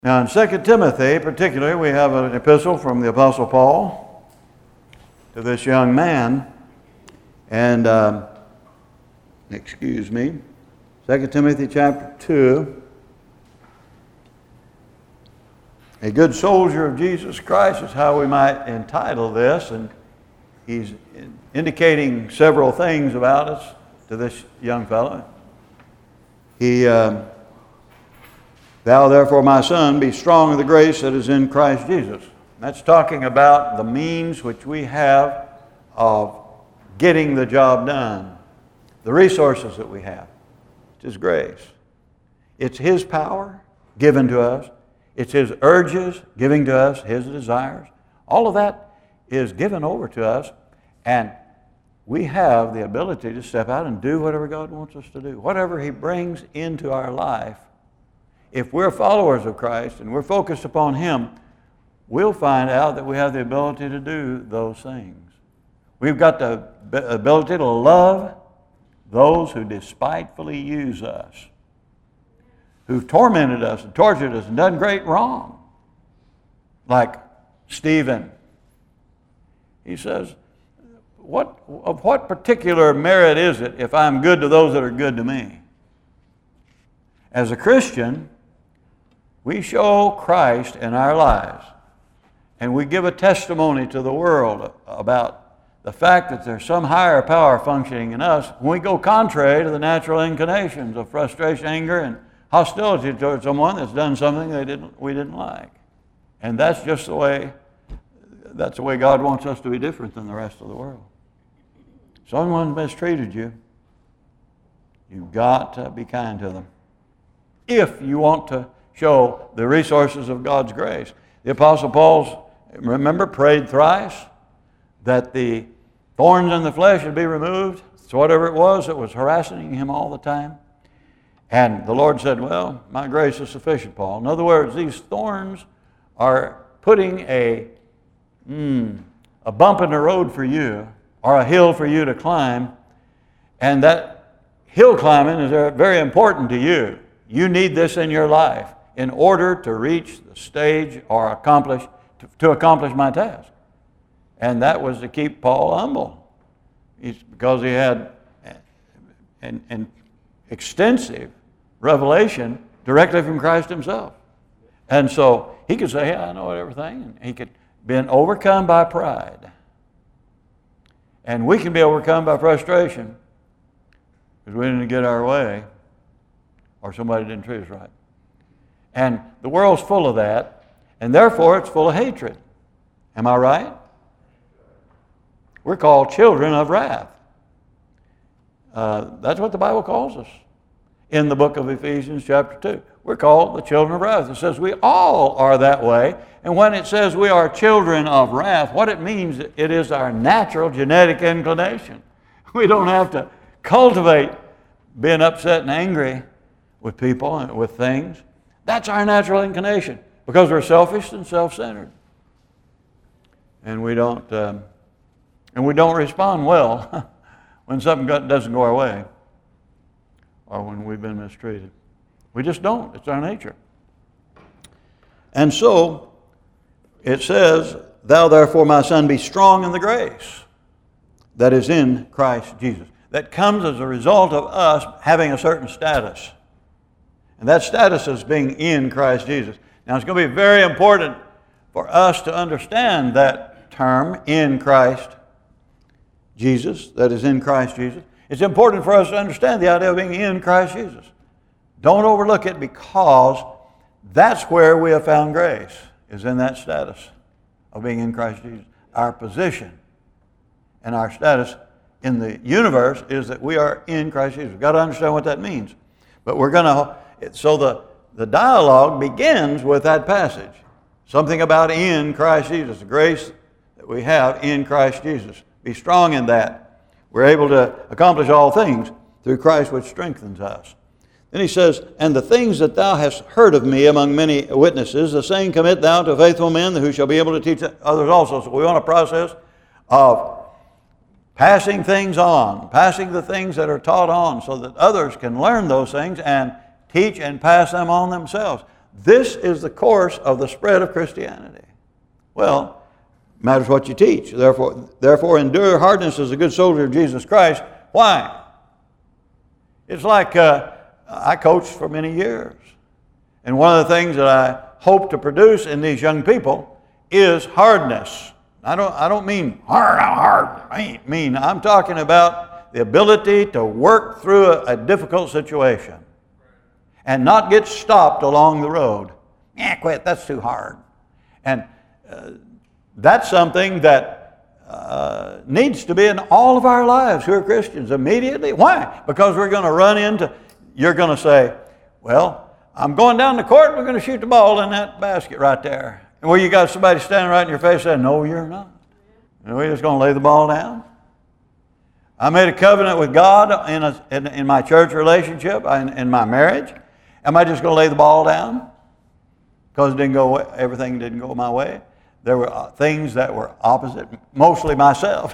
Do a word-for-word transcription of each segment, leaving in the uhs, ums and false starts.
Now in Second Timothy particularly, we have an epistle from the Apostle Paul to this young man. And, um, excuse me, Second Timothy chapter two. A good soldier of Jesus Christ is how we might entitle this. And he's indicating several things about us to this young fellow. He... Um, Thou therefore, my son, be strong in the grace that is in Christ Jesus. That's talking about the means which we have of getting the job done. The resources that we have. It's His grace. It's His power given to us. It's His urges giving to us, His desires. All of that is given over to us, and we have the ability to step out and do whatever God wants us to do. Whatever He brings into our life. If we're followers of Christ and we're focused upon Him, we'll find out that we have the ability to do those things. We've got the ability to love those who despitefully use us, who've tormented us and tortured us and done great wrong. Like Stephen. He says, what, of what particular merit is it if I'm good to those that are good to me? As a Christian, we show Christ in our lives, and we give a testimony to the world about the fact that there's some higher power functioning in us when we go contrary to the natural inclinations of frustration, anger, and hostility toward someone that's done something they didn't, we didn't like. And that's just the way, that's the way God wants us to be different than the rest of the world. Someone mistreated you, you've got to be kind to them. If you want to show the resources of God's grace. The Apostle Paul, remember, prayed thrice that the thorns in the flesh should be removed. So whatever it was that was harassing him all the time. And the Lord said, well, my grace is sufficient, Paul. In other words, these thorns are putting a, mm, a bump in the road for you, or a hill for you to climb. And that hill climbing is very important to you. You need this in your life in order to reach the stage or accomplish to, to accomplish my task. And that was to keep Paul humble. He's, because he had an, an extensive revelation directly from Christ Himself. And so he could say, yeah, I know everything. And he could be overcome by pride. And we can be overcome by frustration because we didn't get our way, or somebody didn't treat us right. And the world's full of that, and therefore it's full of hatred. Am I right? We're called children of wrath. Uh, that's what the Bible calls us. In the book of Ephesians chapter two, we're called the children of wrath. It says we all are that way. And when it says we are children of wrath, what it means, it is our natural genetic inclination. We don't have to cultivate being upset and angry with people and with things. That's our natural inclination because we're selfish and self-centered, and we don't um, and we don't respond well when something doesn't go our way or when we've been mistreated. We just don't. It's our nature. And so it says, "Thou therefore, my son, be strong in the grace that is in Christ Jesus." That comes as a result of us having a certain status. And that status is being in Christ Jesus. Now it's going to be very important for us to understand that term, in Christ Jesus, that is in Christ Jesus. It's important for us to understand the idea of being in Christ Jesus. Don't overlook it, because that's where we have found grace, is in that status of being in Christ Jesus. Our position and our status in the universe is that we are in Christ Jesus. We've got to understand what that means. But we're going to, so the, the dialogue begins with that passage. Something about in Christ Jesus, the grace that we have in Christ Jesus. Be strong in that. We're able to accomplish all things through Christ which strengthens us. Then he says, and the things that thou hast heard of me among many witnesses, the same commit thou to faithful men who shall be able to teach others also. So we want a process of passing things on, passing the things that are taught on so that others can learn those things and teach and pass them on themselves. this is the course of the spread of Christianity. Well, matters what you teach. Therefore, therefore endure hardness as a good soldier of Jesus Christ. Why? It's like uh, I coached for many years. And one of the things that I hope to produce in these young people is hardness. I don't, I don't mean hard, hard, I mean, I'm talking about the ability to work through a, a difficult situation and not get stopped along the road. Yeah, quit, that's too hard. And uh, that's something that uh, needs to be in all of our lives who are Christians immediately. Why? Because we're going to run into, you're going to say, well, I'm going down the court and we're going to shoot the ball in that basket right there. And where you got somebody standing right in your face saying, no, you're not. And we're just going to lay the ball down. I made a covenant with God in, a, in, in my church relationship, in, in my marriage. Am I just going to lay the ball down? Because it didn't go, everything didn't go my way. There were things that were opposite, mostly myself.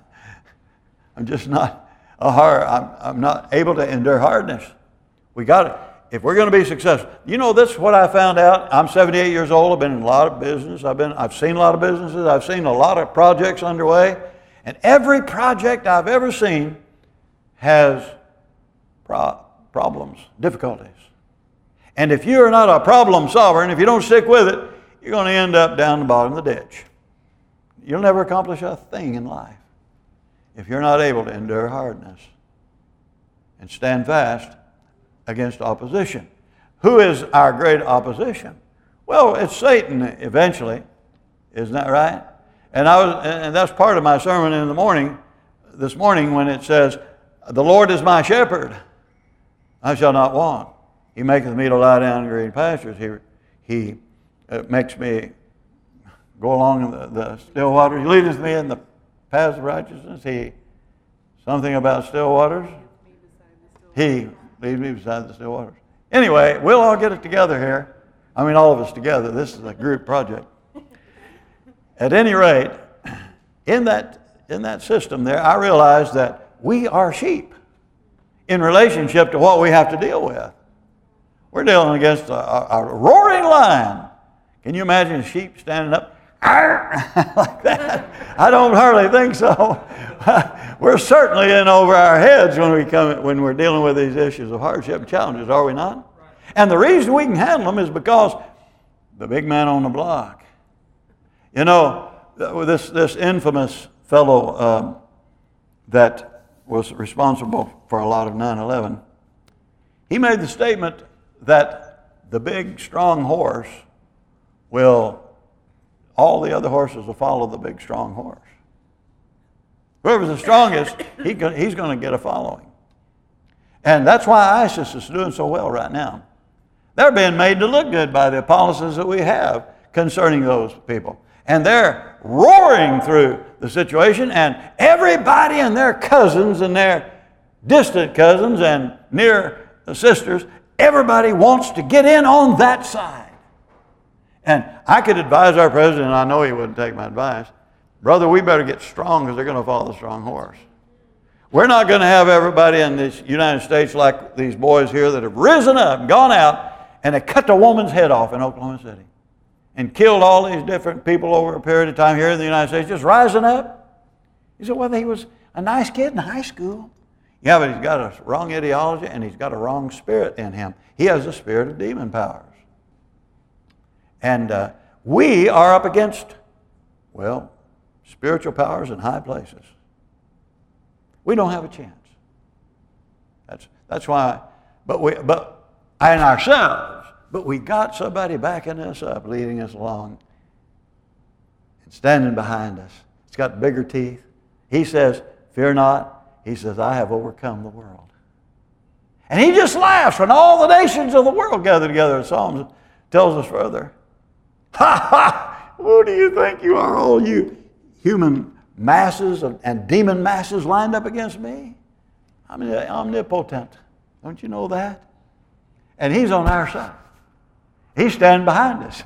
I'm just not a hard, I'm, I'm not able to endure hardness. We got it. If we're going to be successful, you know, this is what I found out. I'm seventy-eight years old. I've been in a lot of business. I've been, I've seen a lot of businesses. I've seen a lot of projects underway. And every project I've ever seen has pro- problems, difficulties. And if you're not a problem solver, and if you don't stick with it, you're going to end up down the bottom of the ditch. You'll never accomplish a thing in life if you're not able to endure hardness and stand fast against opposition. Who is our great opposition? Well, it's Satan eventually. Isn't that right? And I was, and that's part of my sermon in the morning, this morning, when it says, the Lord is my shepherd, I shall not want. He maketh me to lie down in green pastures. He, he uh, makes me go along the, the still waters. He leadeth me in the paths of righteousness. He, something about still waters. He leads me beside the still waters. Anyway, we'll all get it together here. I mean, all of us together. This is a group project. At any rate, in that, in that system there, I realized that we are sheep in relationship to what we have to deal with. We're dealing against a, a, a roaring lion. Can you imagine a sheep standing up like that? I don't hardly think so. We're certainly in over our heads when we come when we're dealing with these issues of hardship and challenges, are we not? And the reason we can handle them is because the big man on the block. You know, this this infamous fellow um, that was responsible for a lot of nine eleven, he made the statement that the big, strong horse will, all the other horses will follow the big, strong horse. Whoever's the strongest, he can, he's going to get a following. And that's why ISIS is doing so well right now. They're being made to look good by the policies that we have concerning those people. And they're roaring through the situation, and everybody and their cousins and their distant cousins and near sisters, everybody wants to get in on that side. And I could advise our president, and I know he wouldn't take my advice, brother, we better get strong because they're going to follow the strong horse. We're not going to have everybody in the United States like these boys here that have risen up and gone out and they cut the woman's head off in Oklahoma City and killed all these different people over a period of time here in the United States, just rising up. You said, well, he was a nice kid in high school. Yeah, but he's got a wrong ideology and he's got a wrong spirit in him. He has the spirit of demon powers. And uh, we are up against, well, spiritual powers in high places. We don't have a chance. That's that's why, but we but in ourselves, but we got somebody backing us up, leading us along, and standing behind us. It's got bigger teeth. He says, fear not. He says, I have overcome the world. And he just laughs when all the nations of the world gather together. The Psalms tells us further. Ha ha! Who do you think you are, all you human masses and demon masses lined up against me? I'm omnipotent. Don't you know that? And he's on our side. He's standing behind us.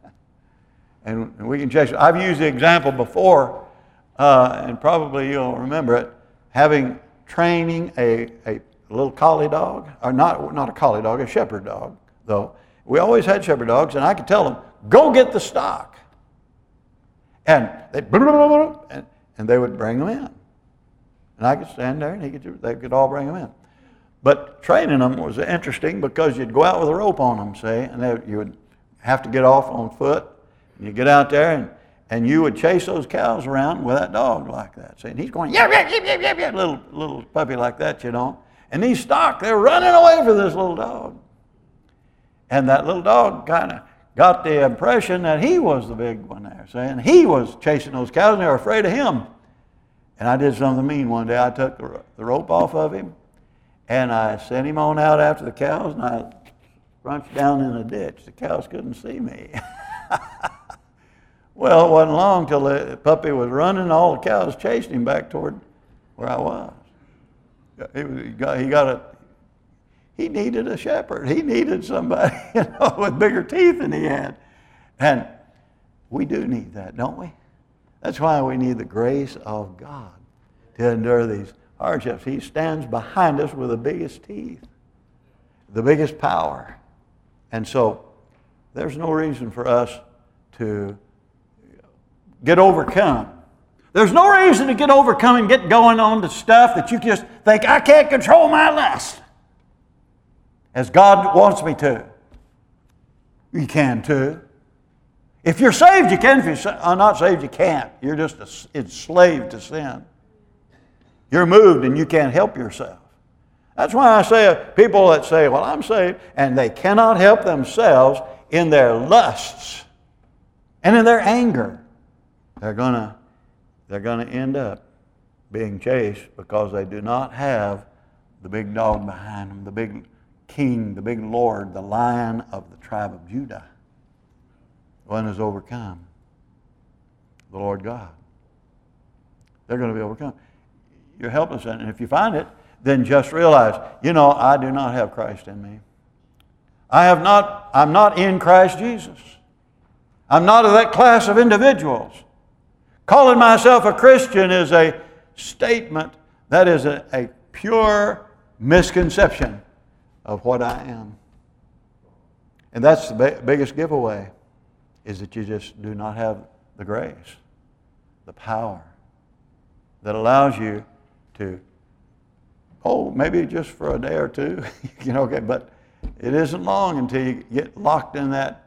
and, and we can chase it. I've used the example before, uh, and probably you'll remember it, having training a, a little collie dog, or not, not a collie dog, a shepherd dog, though. We always had shepherd dogs, and I could tell them, go get the stock. And they and, and they would bring them in. And I could stand there, and he could, they could all bring them in. But training them was interesting because you'd go out with a rope on them, say, and they, you would have to get off on foot. And you get out there, and, and you would chase those cows around with that dog like that. See, and he's going, yap, yap, yap, yap, yap, yap, little, little puppy like that, you know. And these stock, they're running away for this little dog. And that little dog kind of got the impression that he was the big one there, saying he was chasing those cows, and they were afraid of him. And I did something mean one day. I took the, the rope off of him, and I sent him on out after the cows, and I crunched down in a ditch. The cows couldn't see me. Well, it wasn't long till the puppy was running, and all the cows chased him back toward where I was. He, was, he got, he got a, he needed a shepherd. He needed somebody, you know, with bigger teeth than he had. And we do need that, don't we? That's why we need the grace of God to endure these hardships. He stands behind us with the biggest teeth, the biggest power. And so there's no reason for us to get overcome. There's no reason to get overcome and get going on to stuff that you just think, I can't control my lust, as God wants me to. You can too. If you're saved, you can. If you're not saved, you can't. You're just enslaved to sin. You're moved and you can't help yourself. That's why I say people that say, well, I'm saved, and they cannot help themselves in their lusts and in their anger, they're gonna, they're gonna end up being chased because they do not have the big dog behind them, the big king, the big Lord, the Lion of the tribe of Judah. One is overcome, the Lord God. They're going to be overcome. You're helpless, and if you find it, then just realize, you know, I do not have Christ in me. I have not, I'm not in Christ Jesus. I'm not of that class of individuals. Calling myself a Christian is a statement that is a, a pure misconception of what I am. And that's the ba- biggest giveaway, is that you just do not have the grace, the power that allows you to, oh, maybe just for a day or two, you know, okay, but it isn't long until you get locked in that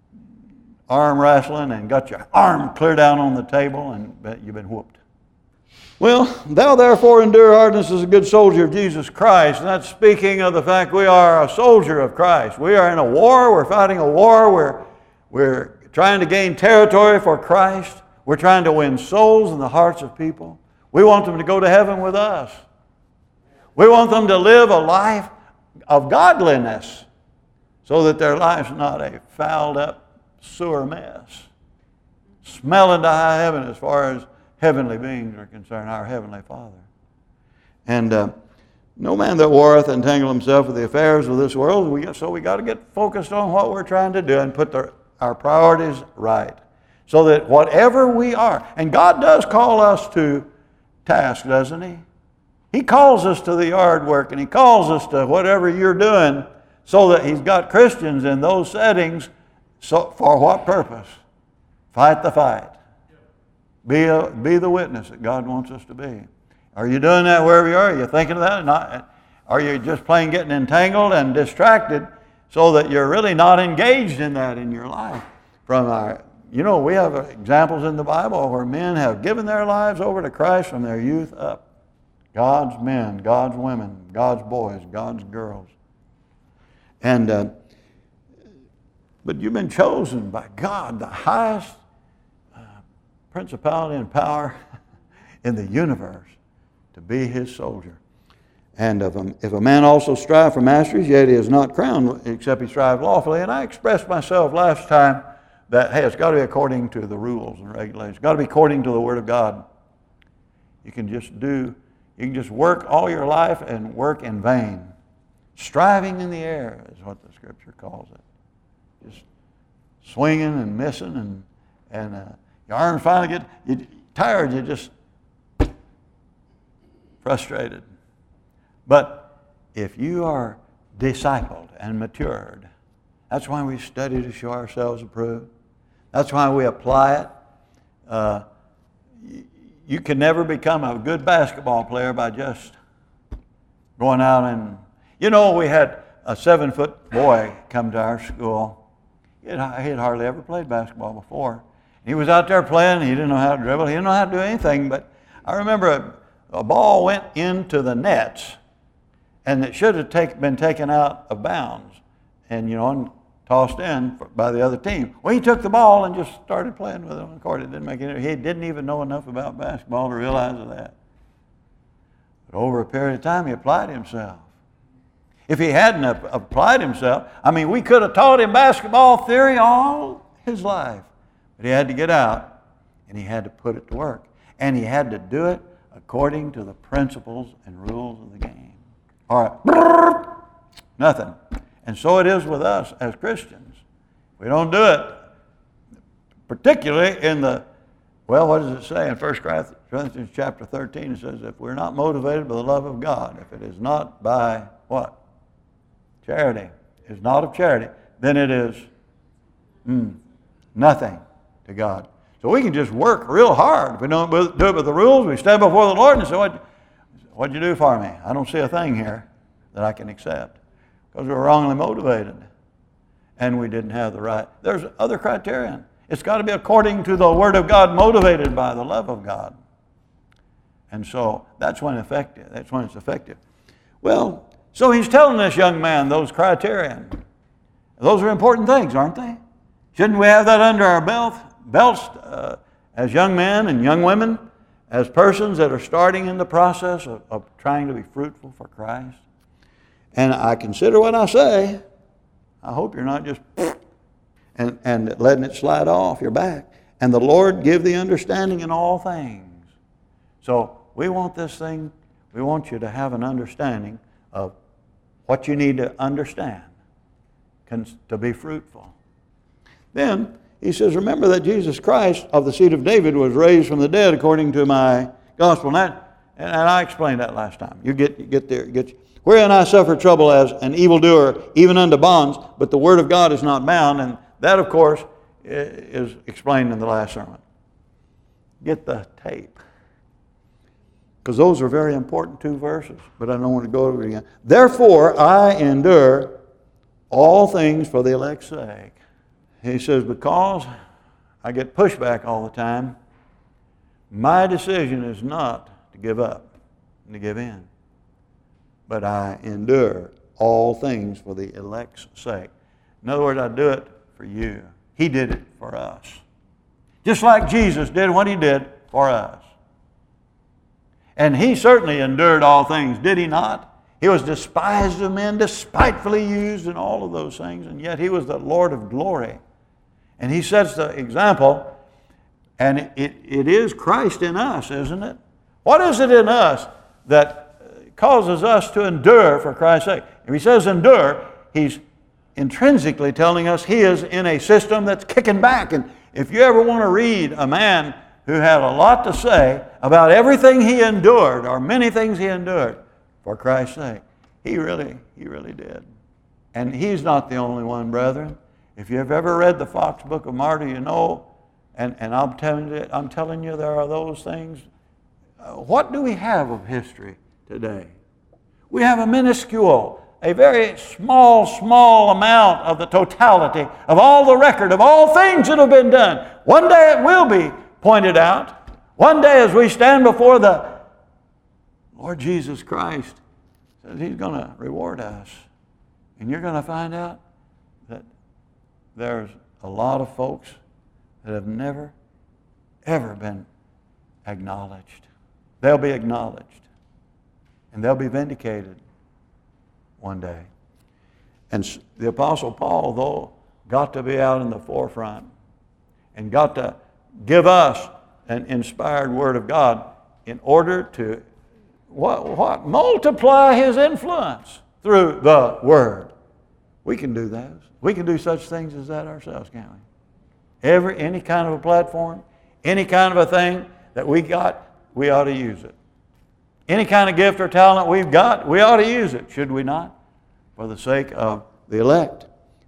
arm wrestling and got your arm clear down on the table and you've been whooped. Well, thou therefore endure hardness as a good soldier of Jesus Christ. And that's speaking of the fact we are a soldier of Christ. We are in a war. We're fighting a war. We're, we're trying to gain territory for Christ. We're trying to win souls in the hearts of people. We want them to go to heaven with us. We want them to live a life of godliness so that their life's not a fouled up sewer mess, smelling to high heaven as far as heavenly beings are concerned, our Heavenly Father. And uh, no man that warreth entangle himself with the affairs of this world. We, so we got to get focused on what we're trying to do and put the, our priorities right. So that whatever we are, and God does call us to task, doesn't He? He calls us to the yard work, and He calls us to whatever you're doing, so that He's got Christians in those settings. So for what purpose? Fight the fight. Be, a, be the witness that God wants us to be. Are you doing that wherever you are? Are you thinking of that? Not, are you just plain getting entangled and distracted so that you're really not engaged in that in your life? From our, you know, we have examples in the Bible where men have given their lives over to Christ from their youth up. God's men, God's women, God's boys, God's girls. And uh, but you've been chosen by God, the highest principality and power in the universe, to be His soldier. And if a, if a man also strive for masteries, yet he is not crowned, except he strive lawfully. And I expressed myself last time that, hey, it's got to be according to the rules and regulations. It's got to be according to the Word of God. You can just do, you can just work all your life and work in vain. Striving in the air is what the Scripture calls it. Just swinging and missing and, and uh, your arms finally get you tired, you're just frustrated. But if you are discipled and matured That's why we study to show ourselves approved. That's why we apply it. Uh, you can never become a good basketball player by just going out and, you know, we had a seven-foot boy come to our school. He had, he had hardly ever played basketball before. He was out there playing. He didn't know how to dribble. He didn't know how to do anything. But I remember a, a ball went into the nets, and it should have take, been taken out of bounds and, you know, and tossed in for, by the other team. Well, he took the ball and just started playing with it on the court. It didn't make any, he didn't even know enough about basketball to realize that. But over a period of time, he applied himself. If he hadn't applied himself, I mean, we could have taught him basketball theory all his life. But he had to get out, and he had to put it to work. And he had to do it according to the principles and rules of the game. All right, nothing. And so it is with us as Christians. We don't do it, particularly in the, well, what does it say in First Corinthians chapter thirteen? It says, if we're not motivated by the love of God, if it is not by what? Charity. Is not of charity, then it is mm, nothing to God. So we can just work real hard. If we don't do it with the rules, we stand before the Lord and say, what, what'd you do for me? I don't see a thing here that I can accept. Because we were wrongly motivated. And we didn't have the right. There's other criterion. It's got to be according to the Word of God, motivated by the love of God. And so that's when effective. That's when it's effective. Well, so he's telling this young man those criterion. Those are important things, aren't they? Shouldn't we have that under our belt, belts uh, as young men and young women, as persons that are starting in the process of, of trying to be fruitful for Christ? And I consider what I say. I hope you're not just and, and letting it slide off your back. And the Lord give the understanding in all things. So we want this thing, we want you to have an understanding of what you need to understand to be fruitful. Then he says, remember that Jesus Christ of the seed of David was raised from the dead according to my gospel. And, that, and I explained that last time. You get, you get there. You get, wherein I suffer trouble as an evildoer, even unto bonds, but the word of God is not bound. And that, of course, is explained in the last sermon. Get the tape. Because those are very important two verses, but I don't want to go over it again. Therefore, I endure all things for the elect's sake. He says, because I get pushback all the time, my decision is not to give up and to give in. But I endure all things for the elect's sake. In other words, I do it for you. He did it for us. Just like Jesus did what he did for us. And he certainly endured all things, did he not? He was despised of men, despitefully used, and all of those things, and yet he was the Lord of glory. And he sets the example, and it, it, it is Christ in us, isn't it? What is it in us that causes us to endure for Christ's sake? If he says endure, he's intrinsically telling us he is in a system that's kicking back. And if you ever want to read a man who had a lot to say about everything he endured, or many things he endured for Christ's sake, he really, he really did. And he's not the only one, brethren. If you've ever read the Fox Book of Martyr, you know, and, and I'm telling you, I'm telling you there are those things. Uh, what do we have of history today? We have a minuscule, a very small, small amount of the totality of all the record of all things that have been done. One day it will be pointed out. One day as we stand before the Lord Jesus Christ, says he's going to reward us. And you're going to find out that there's a lot of folks that have never, ever been acknowledged. They'll be acknowledged. And they'll be vindicated one day. And the Apostle Paul, though, got to be out in the forefront and got to give us an inspired Word of God in order to what, what? multiply his influence through the Word. We can do that. We can do such things as that ourselves, can't we? Every, any kind of a platform, any kind of a thing that we got, we ought to use it. Any kind of gift or talent we've got, we ought to use it, should we not? For the sake of the elect.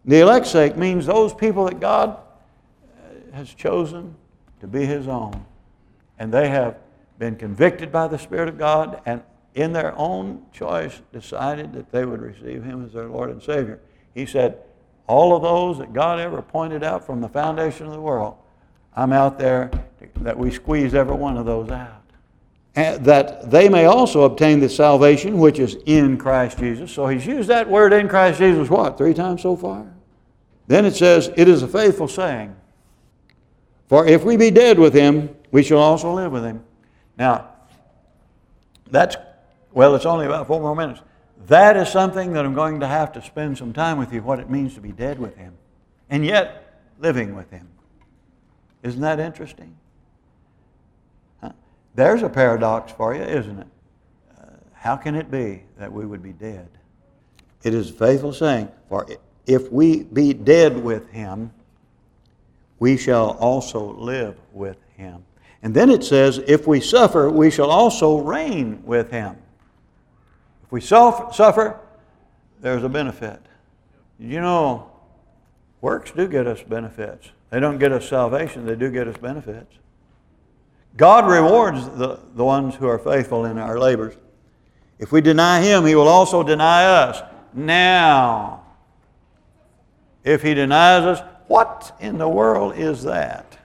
The elect's sake means those people that God has chosen to be His own. And they have been convicted by the Spirit of God and in their own choice decided that they would receive Him as their Lord and Savior. He said, all of those that God ever pointed out from the foundation of the world, I'm out there that we squeeze every one of those out. And that they may also obtain the salvation which is in Christ Jesus. So He's used that word in Christ Jesus, what, three times so far? Then it says, it is a faithful saying. For if we be dead with Him, we shall also live with Him. Now, that's, well, it's only about four more minutes. That is something that I'm going to have to spend some time with you, what it means to be dead with Him, and yet living with Him. Isn't that interesting? Huh? There's a paradox for you, isn't it? Uh, how can it be that we would be dead? It is a faithful saying, for if we be dead with Him, we shall also live with Him. And then it says, if we suffer, we shall also reign with Him. If we suffer, there's a benefit. You know, works do get us benefits. They don't get us salvation, they do get us benefits. God rewards the, the ones who are faithful in our labors. If we deny Him, He will also deny us. Now, if He denies us, what in the world is that?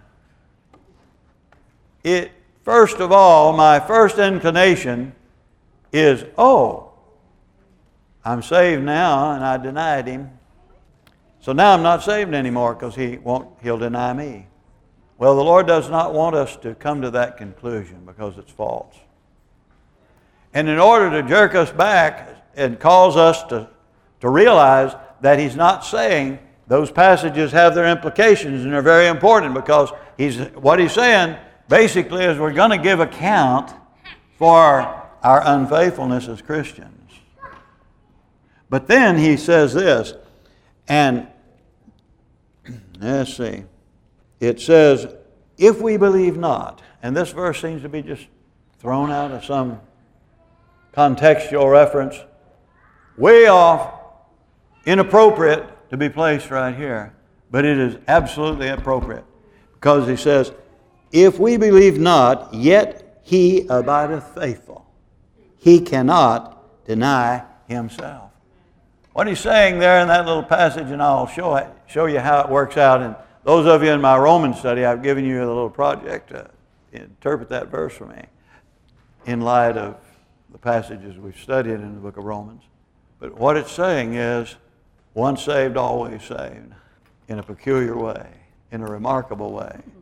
It, first of all, my first inclination is, oh, I'm saved now and I denied Him. So now I'm not saved anymore because he won't, He'll deny me. Well, the Lord does not want us to come to that conclusion because it's false. And in order to jerk us back and cause us to, to realize that He's not saying, those passages have their implications and they're very important because he's what He's saying basically is we're going to give account for our unfaithfulness as Christians. But then He says this, and let's see, it says, if we believe not, and this verse seems to be just thrown out of some contextual reference, way off, inappropriate to be placed right here, but it is absolutely appropriate because He says, if we believe not, yet He abideth faithful. He cannot deny Himself. What He's saying there in that little passage, and I'll show it, show you how it works out. And those of you in my Roman study, I've given you a little project to interpret that verse for me in light of the passages we've studied in the book of Romans. But what it's saying is, once saved, always saved, in a peculiar way, in a remarkable way.